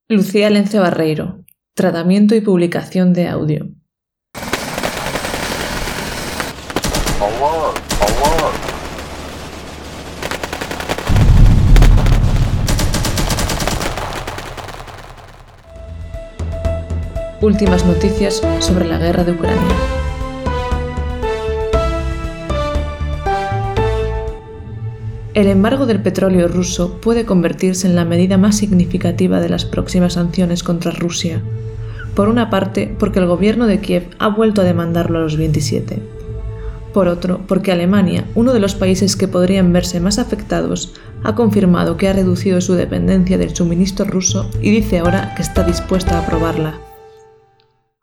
Lucía Lence Barreiro. Tratamiento y publicación de audio. Últimas noticias sobre la guerra de Ucrania. El embargo del petróleo ruso puede convertirse en la medida más significativa de las próximas sanciones contra Rusia. Por una parte, porque el gobierno de Kiev ha vuelto a demandarlo a los 27. Por otro, porque Alemania, uno de los países que podrían verse más afectados, ha confirmado que ha reducido su dependencia del suministro ruso y dice ahora que está dispuesta a aprobarla.